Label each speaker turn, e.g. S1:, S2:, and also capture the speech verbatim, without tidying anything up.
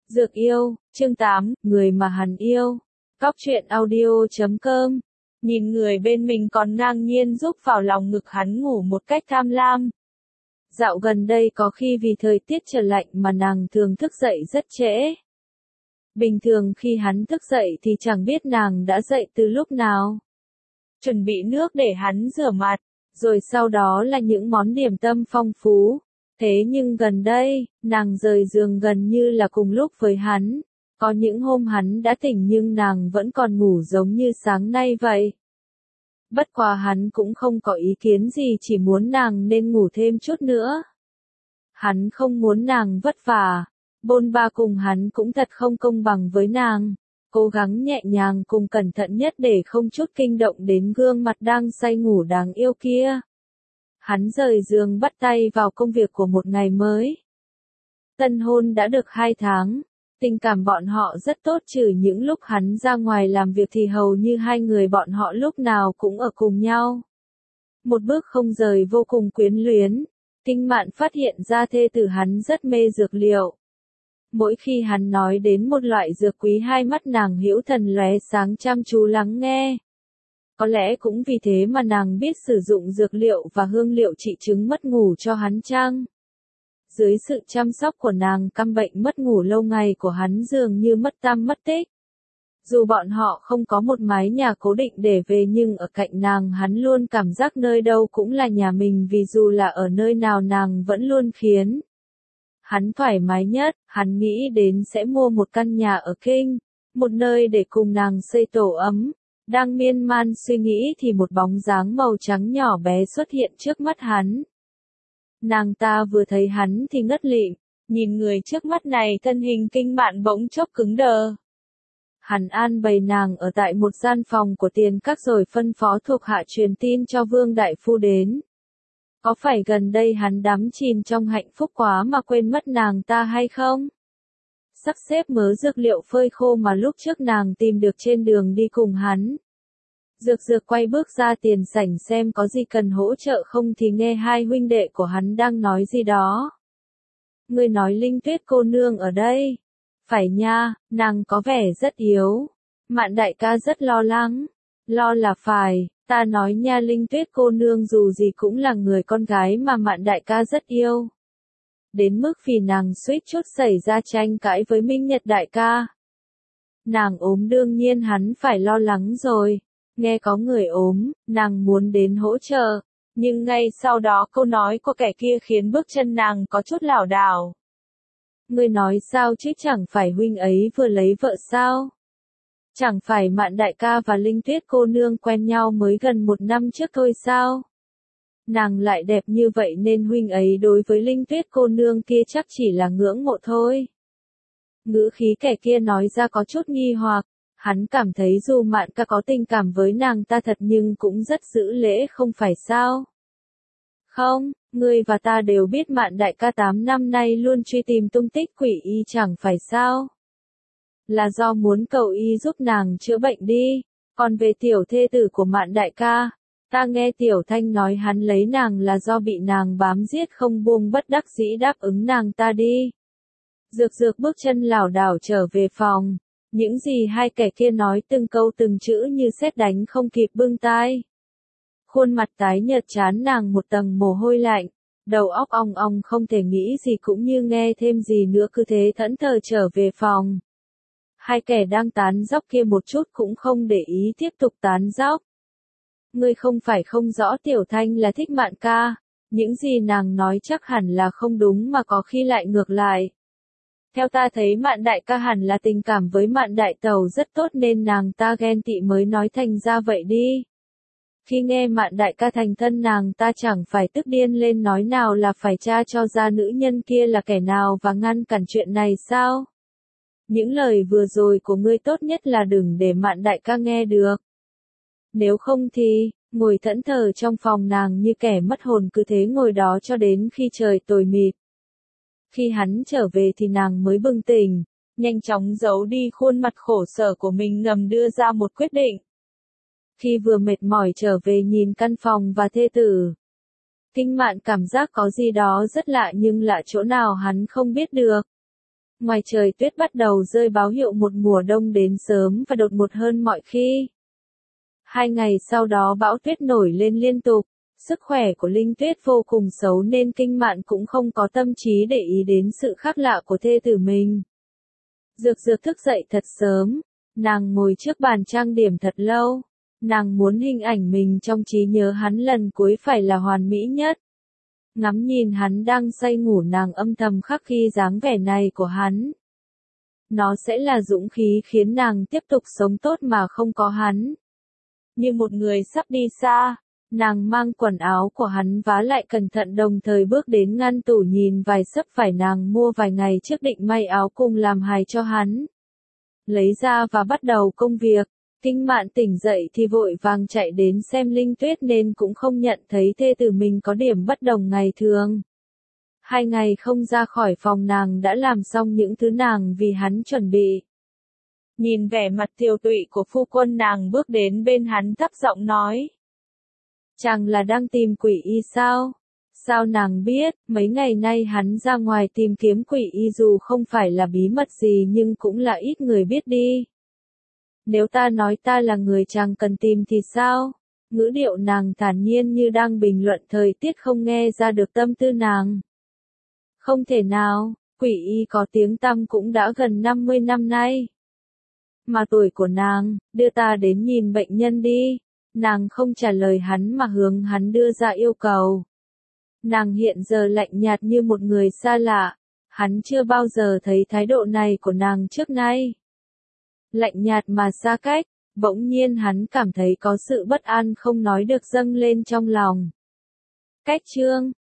S1: Dược yêu, chương tám, người mà hắn yêu. Cóc truyện audio chấm com. Nhìn người bên mình còn ngang nhiên giúp vào lòng ngực hắn ngủ một cách tham lam. Dạo gần đây có khi vì thời tiết trở lạnh mà nàng thường thức dậy rất trễ. Bình thường khi hắn thức dậy thì chẳng biết nàng đã dậy từ lúc nào. Chuẩn bị nước để hắn rửa mặt, rồi sau đó là những món điểm tâm phong phú. Thế nhưng gần đây, nàng rời giường gần như là cùng lúc với hắn. Có những hôm hắn đã tỉnh nhưng nàng vẫn còn ngủ giống như sáng nay vậy. Bất quá hắn cũng không có ý kiến gì, chỉ muốn nàng nên ngủ thêm chút nữa. Hắn không muốn nàng vất vả, bôn ba cùng hắn cũng thật không công bằng với nàng. Cố gắng nhẹ nhàng cùng cẩn thận nhất để không chút kinh động đến gương mặt đang say ngủ đáng yêu kia. Hắn rời giường bắt tay vào công việc của một ngày mới. Tân hôn đã được hai tháng, tình cảm bọn họ rất tốt, trừ những lúc hắn ra ngoài làm việc thì hầu như hai người bọn họ lúc nào cũng ở cùng nhau. Một bước không rời, vô cùng quyến luyến. Kinh Mạn phát hiện ra thê tử hắn rất mê dược liệu. Mỗi khi hắn nói đến một loại dược quý, hai mắt nàng hữu thần lóe sáng chăm chú lắng nghe. Có lẽ cũng vì thế mà nàng biết sử dụng dược liệu và hương liệu trị chứng mất ngủ cho hắn chăng? Dưới sự chăm sóc của nàng, căn bệnh mất ngủ lâu ngày của hắn dường như mất tăm mất tích. Dù bọn họ không có một mái nhà cố định để về nhưng ở cạnh nàng hắn luôn cảm giác nơi đâu cũng là nhà mình, vì dù là ở nơi nào nàng vẫn luôn khiến hắn thoải mái nhất. Hắn nghĩ đến sẽ mua một căn nhà ở Kinh, một nơi để cùng nàng xây tổ ấm. Đang miên man suy nghĩ thì một bóng dáng màu trắng nhỏ bé xuất hiện trước mắt hắn. Nàng ta vừa thấy hắn thì ngất lịm, nhìn người trước mắt này, thân hình Kinh Mạn bỗng chốc cứng đờ. Hắn an bày nàng ở tại một gian phòng của tiền các rồi phân phó thuộc hạ truyền tin cho Vương Đại Phu đến. Có phải gần đây hắn đắm chìm trong hạnh phúc quá mà quên mất nàng ta hay không? Sắp xếp mớ dược liệu phơi khô mà lúc trước nàng tìm được trên đường đi cùng hắn. Dược dược quay bước ra tiền sảnh xem có gì cần hỗ trợ không thì nghe hai huynh đệ của hắn đang nói gì đó. Ngươi nói Linh Tuyết cô nương ở đây? Phải nha, nàng có vẻ rất yếu. Mạn đại ca rất lo lắng. Lo là phải, ta nói nha, Linh Tuyết cô nương dù gì cũng là người con gái mà Mạn đại ca rất yêu. Đến mức vì nàng suýt chút xảy ra tranh cãi với Minh Nhật đại ca. Nàng ốm đương nhiên hắn phải lo lắng rồi. Nghe có người ốm, nàng muốn đến hỗ trợ. Nhưng ngay sau đó câu nói của kẻ kia khiến bước chân nàng có chút lảo đảo. Ngươi nói sao chứ, chẳng phải huynh ấy vừa lấy vợ sao? Chẳng phải Mạn đại ca và Linh Tuyết cô nương quen nhau mới gần một năm trước thôi sao? Nàng lại đẹp như vậy nên huynh ấy đối với Linh Tuyết cô nương kia chắc chỉ là ngưỡng mộ thôi. Ngữ khí kẻ kia nói ra có chút nghi hoặc, hắn cảm thấy dù Mạn ca có tình cảm với nàng ta thật nhưng cũng rất giữ lễ không phải sao? Không, ngươi và ta đều biết Mạn đại ca tám năm nay luôn truy tìm tung tích quỷ y chẳng phải sao? Là do muốn cầu y giúp nàng chữa bệnh đi. Còn về tiểu thê tử của Mạn đại ca, ta nghe Tiểu Thanh nói hắn lấy nàng là do bị nàng bám giết không buông, bất đắc dĩ đáp ứng nàng ta đi. Dược dược bước chân lảo đảo trở về phòng. Những gì hai kẻ kia nói từng câu từng chữ như sét đánh không kịp bưng tai. Khuôn mặt tái nhợt, trán nàng một tầng mồ hôi lạnh, đầu óc ong ong không thể nghĩ gì cũng như nghe thêm gì nữa, cứ thế thẫn thờ trở về phòng. Hai kẻ đang tán dóc kia một chút cũng không để ý tiếp tục tán dóc. Ngươi không phải không rõ Tiểu Thanh là thích Mạn ca, những gì nàng nói chắc hẳn là không đúng mà có khi lại ngược lại. Theo ta thấy Mạn đại ca hẳn là tình cảm với Mạn đại tẩu rất tốt nên nàng ta ghen tị mới nói thành ra vậy đi. Khi nghe Mạn đại ca thành thân nàng ta chẳng phải tức điên lên nói nào là phải tra cho ra nữ nhân kia là kẻ nào và ngăn cản chuyện này sao? Những lời vừa rồi của ngươi tốt nhất là đừng để Mạn đại ca nghe được. Nếu không thì, ngồi thẫn thờ trong phòng nàng như kẻ mất hồn, cứ thế ngồi đó cho đến khi trời tối mịt. Khi hắn trở về thì nàng mới bừng tỉnh, nhanh chóng giấu đi khuôn mặt khổ sở của mình, ngầm đưa ra một quyết định. Khi vừa mệt mỏi trở về nhìn căn phòng và thê tử, Kinh Mạn cảm giác có gì đó rất lạ, nhưng lạ chỗ nào hắn không biết được. Ngoài trời tuyết bắt đầu rơi báo hiệu một mùa đông đến sớm và đột ngột hơn mọi khi. Hai ngày sau đó bão tuyết nổi lên liên tục, sức khỏe của Linh Tuyết vô cùng xấu nên Kinh Mạn cũng không có tâm trí để ý đến sự khác lạ của thê tử mình. Dược Dược thức dậy thật sớm, nàng ngồi trước bàn trang điểm thật lâu, nàng muốn hình ảnh mình trong trí nhớ hắn lần cuối phải là hoàn mỹ nhất. Ngắm nhìn hắn đang say ngủ nàng âm thầm khắc ghi dáng vẻ này của hắn. Nó sẽ là dũng khí khiến nàng tiếp tục sống tốt mà không có hắn. Như một người sắp đi xa, nàng mang quần áo của hắn vá lại cẩn thận đồng thời bước đến ngăn tủ nhìn vài xấp vải nàng mua vài ngày trước định may áo cùng làm hài cho hắn. Lấy ra và bắt đầu công việc. Kinh Mạn tỉnh dậy thì vội vàng chạy đến xem Linh Tuyết nên cũng không nhận thấy thê tử mình có điểm bất đồng ngày thường. Hai ngày không ra khỏi phòng nàng đã làm xong những thứ nàng vì hắn chuẩn bị. Nhìn vẻ mặt tiều tụy của phu quân nàng bước đến bên hắn thấp giọng nói. Chàng là đang tìm quỷ y sao? Sao nàng biết, mấy ngày nay hắn ra ngoài tìm kiếm quỷ y dù không phải là bí mật gì nhưng cũng là ít người biết đi. Nếu ta nói ta là người chàng cần tìm thì sao? Ngữ điệu nàng thản nhiên như đang bình luận thời tiết không nghe ra được tâm tư nàng. Không thể nào, quỷ y có tiếng tăm cũng đã gần năm mươi năm nay. Mà tuổi của nàng, đưa ta đến nhìn bệnh nhân đi. Nàng không trả lời hắn mà hướng hắn đưa ra yêu cầu. Nàng hiện giờ lạnh nhạt như một người xa lạ. Hắn chưa bao giờ thấy thái độ này của nàng trước nay. Lạnh nhạt mà xa cách, bỗng nhiên hắn cảm thấy có sự bất an không nói được dâng lên trong lòng. Cách chương